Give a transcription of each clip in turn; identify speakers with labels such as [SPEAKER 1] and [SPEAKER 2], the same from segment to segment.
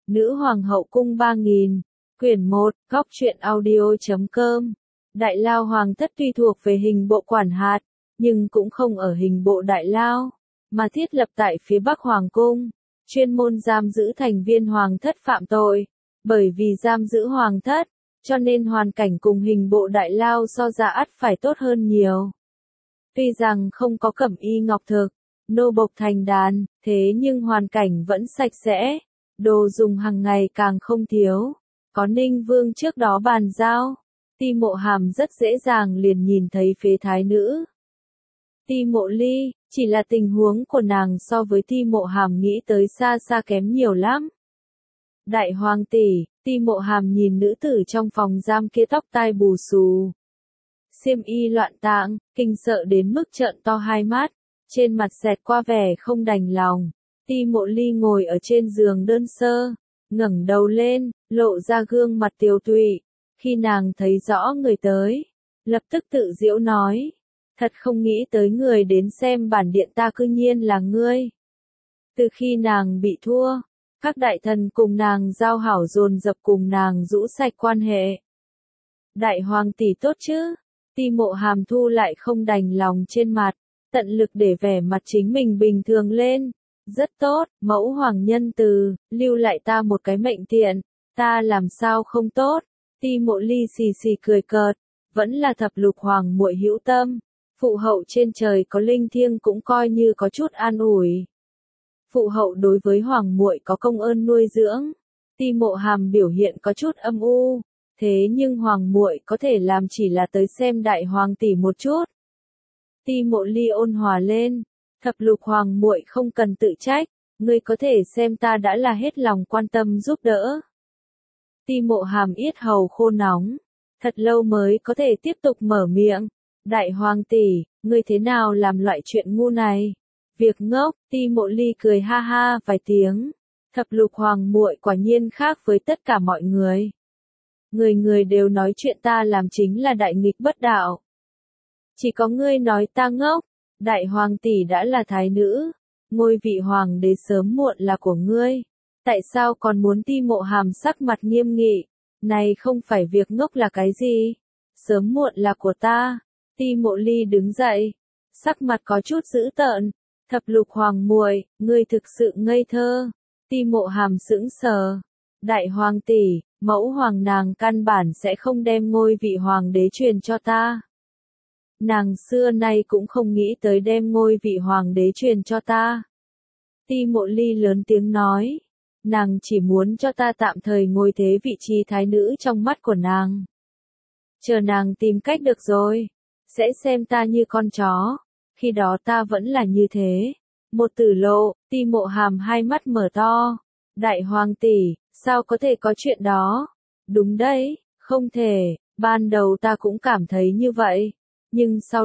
[SPEAKER 1] Nữ hoàng hậu cung 3000, quyển 1, góc truyện audio.com. Đại lao hoàng thất tuy thuộc về hình bộ quản hạt, nhưng cũng không ở hình bộ đại lao, mà thiết lập tại phía bắc hoàng cung, chuyên môn giam giữ thành viên hoàng thất phạm tội. Bởi vì giam giữ hoàng thất, cho nên hoàn cảnh cùng hình bộ đại lao so ra ắt phải tốt hơn nhiều. Tuy rằng không có cẩm y ngọc thực, nô bộc thành đàn, thế nhưng hoàn cảnh vẫn sạch sẽ, đồ dùng hàng ngày càng không thiếu. Có Ninh Vương trước đó bàn giao, Ti Mộ Hàm rất dễ dàng liền nhìn thấy phế thái nữ. Ti Mộ Ly, chỉ là tình huống của nàng so với Ti Mộ Hàm nghĩ tới xa xa kém nhiều lắm. Đại hoàng tỷ, Ti Mộ Hàm nhìn nữ tử trong phòng giam kia tóc tai bù xù, xiêm y loạn tạng, kinh sợ đến mức trợn to hai mắt, trên mặt xẹt qua vẻ không đành lòng. Ti Mộ Ly ngồi ở trên giường đơn sơ, ngẩng đầu lên, lộ ra gương mặt tiều tụy. Khi nàng thấy rõ người tới, lập tức tự giễu nói, thật không nghĩ tới người đến xem bản điện ta cư nhiên là ngươi. Từ khi nàng bị thua, các đại thần cùng nàng giao hảo dồn dập cùng nàng rũ sạch quan hệ. Đại hoàng tỷ tốt chứ? Ti Mộ Hàm thu lại không đành lòng trên mặt, tận lực để vẻ mặt chính mình bình thường lên. Rất tốt, mẫu hoàng nhân từ, lưu lại ta một cái mệnh tiện, ta làm sao không tốt. Ti Mộ Ly xì xì cười cợt, vẫn là thập lục hoàng muội hữu tâm, phụ hậu trên trời có linh thiêng cũng coi như có chút an ủi. Phụ hậu đối với hoàng muội có công ơn nuôi dưỡng. Ti Mộ Hàm biểu hiện có chút âm u, thế nhưng hoàng muội có thể làm chỉ là tới xem đại hoàng tỷ một chút. Ti Mộ Ly ôn hòa lên, thập lục hoàng muội không cần tự trách, ngươi có thể xem ta đã là hết lòng quan tâm giúp đỡ. Ti Mộ Hàm yết hầu khô nóng, thật lâu mới có thể tiếp tục mở miệng. Đại hoàng tỷ, ngươi thế nào làm loại chuyện ngu này? Việc ngốc. Ti Mộ Ly cười ha ha vài tiếng. Thập lục hoàng muội quả nhiên khác với tất cả mọi người. Người người đều nói chuyện ta làm chính là đại nghịch bất đạo. Chỉ có ngươi nói ta ngốc. Đại hoàng tỷ đã là thái nữ, ngôi vị hoàng đế sớm muộn là của ngươi. Tại sao còn muốn? Ti Mộ Hàm sắc mặt nghiêm nghị, này không phải việc ngốc là cái gì? Sớm muộn là của ta. Ti Mộ Ly đứng dậy, sắc mặt có chút dữ tợn. Thập lục hoàng muội, ngươi thực sự ngây thơ. Ti Mộ Hàm sững sờ. Đại hoàng tỷ, mẫu hoàng nàng căn bản sẽ không đem ngôi vị hoàng đế truyền cho ta. Nàng xưa nay cũng không nghĩ tới đem ngôi vị hoàng đế truyền cho ta. Ti Mộ Ly lớn tiếng nói, nàng chỉ muốn cho ta tạm thời ngồi thế vị trí thái nữ trong mắt của nàng. Chờ nàng tìm cách được rồi, sẽ xem ta như con chó, khi đó ta vẫn là như thế. Một tử lộ. Ti Mộ Hàm hai mắt mở to. Đại hoàng tỷ, sao có thể có chuyện đó? Đúng đấy, không thể, ban đầu ta cũng cảm thấy như vậy. Nhưng sau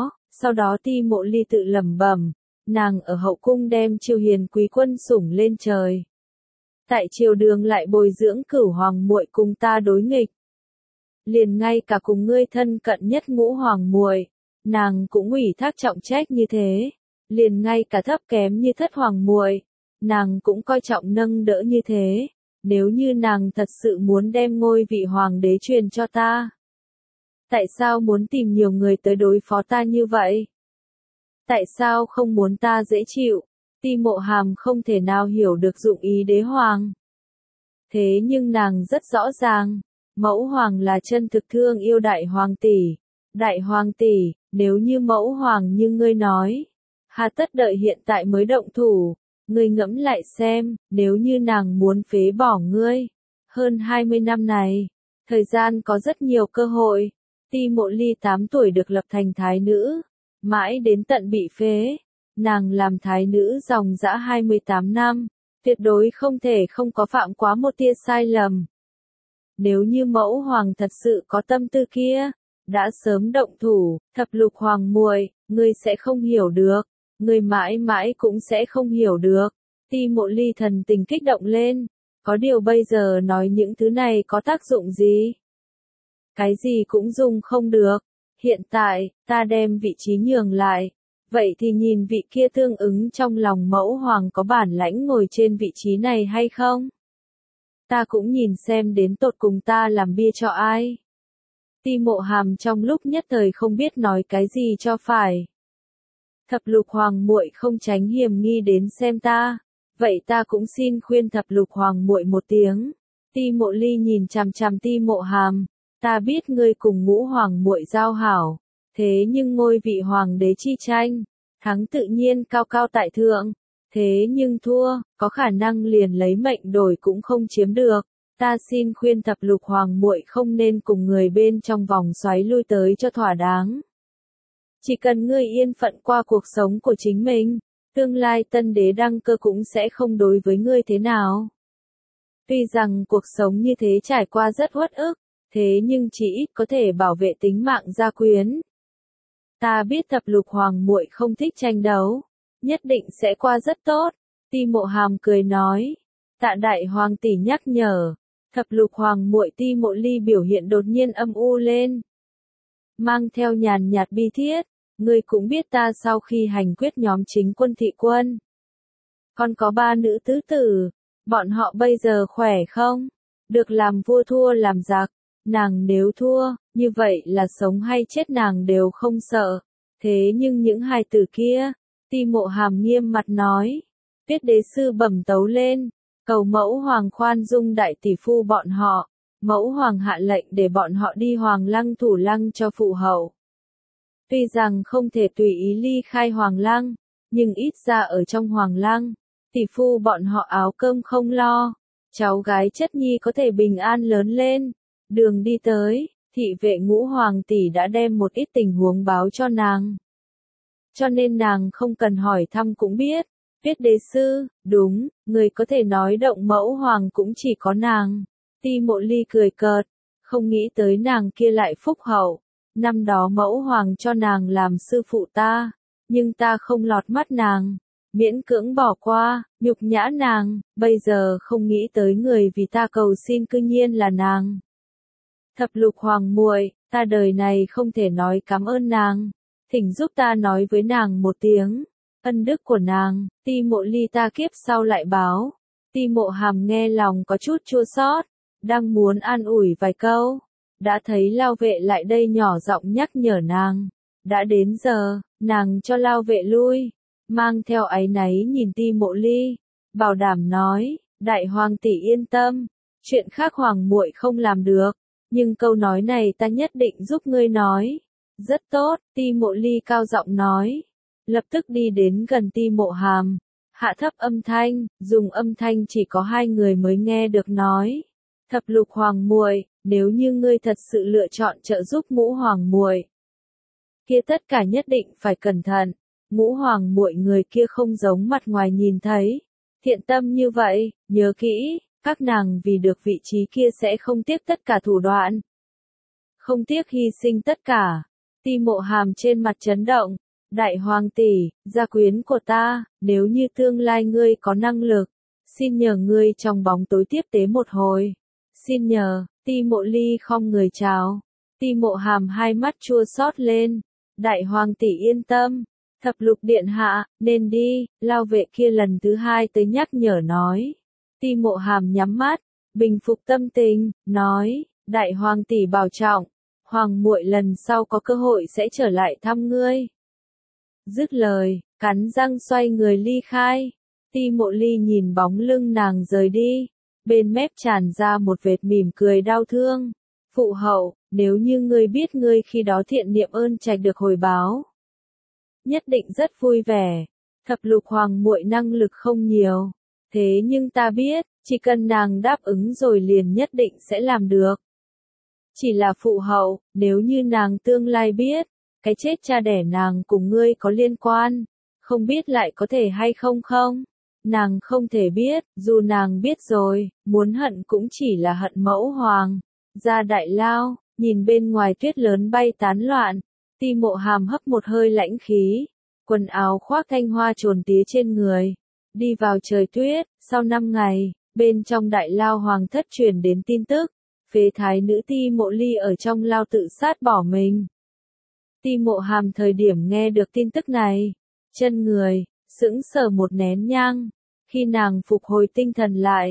[SPEAKER 1] đó Ti Mộ Ly tự lẩm bẩm, nàng ở hậu cung đem Triều Hiền quý quân sủng lên trời. Tại triều đường lại bồi dưỡng cửu hoàng muội cùng ta đối nghịch. Liền ngay cả cùng ngươi thân cận nhất ngũ hoàng muội, nàng cũng ủy thác trọng trách như thế. Liền ngay cả thấp kém như thất hoàng muội, nàng cũng coi trọng nâng đỡ như thế. Nếu như nàng thật sự muốn đem ngôi vị hoàng đế truyền cho ta, tại sao muốn tìm nhiều người tới đối phó ta như vậy? Tại sao không muốn ta dễ chịu? Ti Mộ Hàm không thể nào hiểu được dụng ý đế hoàng. Thế nhưng nàng rất rõ ràng, mẫu hoàng là chân thực thương yêu đại hoàng tỷ. Đại hoàng tỷ, nếu như mẫu hoàng như ngươi nói, hà tất đợi hiện tại mới động thủ, ngươi ngẫm lại xem, nếu như nàng muốn phế bỏ ngươi, hơn 20 năm này, thời gian có rất nhiều cơ hội. Ti Mộ Ly 8 tuổi được lập thành thái nữ, mãi đến tận bị phế, nàng làm thái nữ dòng dã 28 năm, tuyệt đối không thể không có phạm quá một tia sai lầm. Nếu như mẫu hoàng thật sự có tâm tư kia, đã sớm động thủ. Thập lục hoàng muội, ngươi sẽ không hiểu được, ngươi mãi mãi cũng sẽ không hiểu được. Ti Mộ Ly thần tình kích động lên, có điều bây giờ nói những thứ này có tác dụng gì? Cái gì cũng dùng không được. Hiện tại, ta đem vị trí nhường lại. Vậy thì nhìn vị kia tương ứng trong lòng mẫu hoàng có bản lãnh ngồi trên vị trí này hay không? ta cũng nhìn xem đến tột cùng ta làm bia cho ai. Ti Mộ Hàm trong lúc nhất thời không biết nói cái gì cho phải. Thập lục hoàng muội không tránh hiểm nghi đến xem ta, vậy ta cũng xin khuyên thập lục hoàng muội một tiếng. Ti Mộ Ly nhìn chằm chằm Ti Mộ Hàm, ta biết ngươi cùng Ngũ hoàng muội giao hảo, thế nhưng ngôi vị hoàng đế chi tranh, thắng tự nhiên cao cao tại thượng, thế nhưng thua, có khả năng liền lấy mệnh đổi cũng không chiếm được. Ta xin khuyên thập lục hoàng muội không nên cùng người bên trong vòng xoáy lui tới cho thỏa đáng. Chỉ cần ngươi yên phận qua cuộc sống của chính mình, tương lai tân đế đăng cơ cũng sẽ không đối với ngươi thế nào. Tuy rằng cuộc sống như thế trải qua rất uất ức, thế nhưng chỉ ít có thể bảo vệ tính mạng gia quyến. Ta biết thập lục hoàng muội không thích tranh đấu, nhất định sẽ qua rất tốt. Ti Mộ Hàm cười nói, tạ đại hoàng tỷ nhắc nhở. Thập lục hoàng muội Ti Mộ Ly biểu hiện đột nhiên âm u lên, mang theo nhàn nhạt bi thiết, ngươi cũng biết ta sau khi hành quyết nhóm chính quân thị quân, còn có 3 nữ tứ tử, bọn họ bây giờ khỏe không? Được làm vua thua làm giặc, nàng nếu thua, như vậy là sống hay chết nàng đều không sợ, thế nhưng những hài tử kia, Ti Mộ Hàm nghiêm mặt nói, Tuyết đế sư bẩm tấu lên. Cầu mẫu hoàng khoan dung đại tỷ phu bọn họ, mẫu hoàng hạ lệnh để bọn họ đi hoàng lăng thủ lăng cho phụ hậu. Tuy rằng không thể tùy ý ly khai hoàng lăng, nhưng ít ra ở trong hoàng lăng, tỷ phu bọn họ áo cơm không lo, cháu gái chất nhi có thể bình an lớn lên. Đường đi tới, thị vệ Ngũ hoàng tỷ đã đem một ít tình huống báo cho nàng. Cho nên nàng không cần hỏi thăm cũng biết. Tuyết đế sư, đúng, người có thể nói động mẫu hoàng cũng chỉ có nàng. Ti Mộ Ly cười cợt, không nghĩ tới nàng kia lại phúc hậu. Năm đó mẫu hoàng cho nàng làm sư phụ ta, nhưng ta không lọt mắt nàng, miễn cưỡng bỏ qua, nhục nhã nàng, bây giờ không nghĩ tới người vì ta cầu xin cư nhiên là nàng. Thập lục hoàng muội, ta đời này không thể nói cảm ơn nàng, thỉnh giúp ta nói với nàng một tiếng. Ân đức của nàng, Ti Mộ Ly ta kiếp sau lại báo. Ti Mộ Hàm nghe lòng có chút chua xót, đang muốn an ủi vài câu, đã thấy Lao Vệ lại đây nhỏ giọng nhắc nhở nàng. Đã đến giờ, nàng cho Lao Vệ lui, mang theo áy náy nhìn Ti Mộ Ly, bảo đảm nói, đại hoàng tỷ yên tâm, chuyện khác hoàng muội không làm được, nhưng câu nói này ta nhất định giúp ngươi nói. Rất tốt, Ti Mộ Ly cao giọng nói. Lập tức đi đến gần Ti Mộ Hàm, hạ thấp âm thanh, dùng âm thanh chỉ có 2 người mới nghe được nói. Thập lục hoàng muội, nếu như ngươi thật sự lựa chọn trợ giúp Ngũ hoàng muội, kia tất cả nhất định phải cẩn thận. Ngũ hoàng muội người kia không giống mặt ngoài nhìn thấy, thiện tâm như vậy, nhớ kỹ, các nàng vì được vị trí kia sẽ không tiếc tất cả thủ đoạn, không tiếc hy sinh tất cả. Ti Mộ Hàm trên mặt chấn động. Đại hoàng tỷ, gia quyến của ta, nếu như tương lai ngươi có năng lực, xin nhờ ngươi trong bóng tối tiếp tế một hồi. Xin nhờ, Ti Mộ Ly không người chào. Ti Mộ Hàm hai mắt chua xót lên. Đại hoàng tỷ yên tâm, thập lục điện hạ, nên đi, Lao Vệ kia lần thứ 2 tới nhắc nhở nói. Ti Mộ Hàm nhắm mắt, bình phục tâm tình, nói, đại hoàng tỷ bảo trọng, hoàng muội lần sau có cơ hội sẽ trở lại thăm ngươi. Dứt lời, cắn răng xoay người ly khai. Ti Mộ Ly nhìn bóng lưng nàng rời đi, bên mép tràn ra một vệt mỉm cười đau thương. Phụ hậu, nếu như ngươi biết ngươi khi đó thiện niệm ơn trạch được hồi báo, nhất định rất vui vẻ. Thập lục hoàng muội năng lực không nhiều, thế nhưng ta biết, chỉ cần nàng đáp ứng rồi liền nhất định sẽ làm được. Chỉ là phụ hậu, nếu như nàng tương lai biết, cái chết cha đẻ nàng cùng ngươi có liên quan, không biết lại có thể hay không không? Nàng không thể biết, dù nàng biết rồi, muốn hận cũng chỉ là hận mẫu hoàng. Ra đại lao, nhìn bên ngoài tuyết lớn bay tán loạn, Ti Mộ Hàm hấp một hơi lãnh khí, quần áo khoác thanh hoa trồn tía trên người, đi vào trời tuyết. Sau 5 ngày, bên trong đại lao hoàng thất truyền đến tin tức, phế thái nữ Ti Mộ Ly ở trong lao tự sát bỏ mình. Ti Mộ Hàm thời điểm nghe được tin tức này, chân người, sững sờ một nén nhang, khi nàng phục hồi tinh thần lại,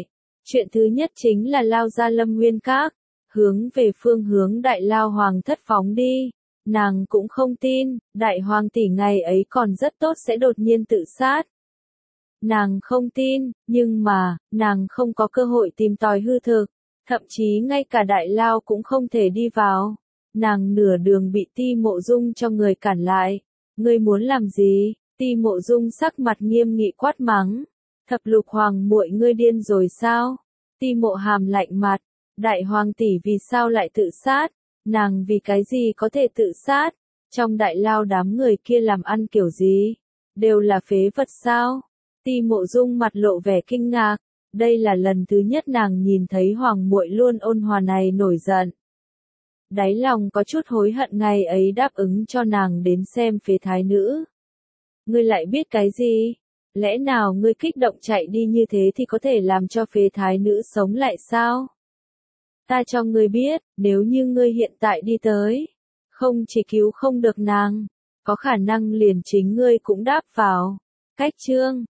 [SPEAKER 1] Chuyện thứ nhất chính là lao ra Lâm Nguyên Các, hướng về phương hướng Đại Lao Hoàng thất phóng đi. Nàng cũng không tin, Đại Hoàng tỷ ngày ấy còn rất tốt sẽ đột nhiên tự sát. Nàng không tin, nhưng mà, nàng không có cơ hội tìm tòi hư thực, thậm chí ngay cả Đại Lao cũng không thể đi vào. Nàng nửa đường bị Ti Mộ Dung cho người cản lại. Ngươi muốn làm gì? Ti Mộ Dung sắc mặt nghiêm nghị quát mắng. Thập lục hoàng muội ngươi điên rồi sao? Ti Mộ Hàm lạnh mặt. Đại Hoàng tỷ vì sao lại tự sát? Nàng vì cái gì có thể tự sát? Trong Đại Lao đám người kia làm ăn kiểu gì? Đều là phế vật sao? Ti Mộ Dung mặt lộ vẻ kinh ngạc. Đây là lần thứ nhất nàng nhìn thấy hoàng muội luôn ôn hòa này nổi giận. Đáy lòng có chút hối hận ngày ấy đáp ứng cho nàng đến xem phế thái nữ. Ngươi lại biết cái gì? Lẽ nào ngươi kích động chạy đi như thế thì có thể làm cho phế thái nữ sống lại sao? Ta cho ngươi biết, nếu như ngươi hiện tại đi tới, không chỉ cứu không được nàng, có khả năng liền chính ngươi cũng đáp vào. Cách chương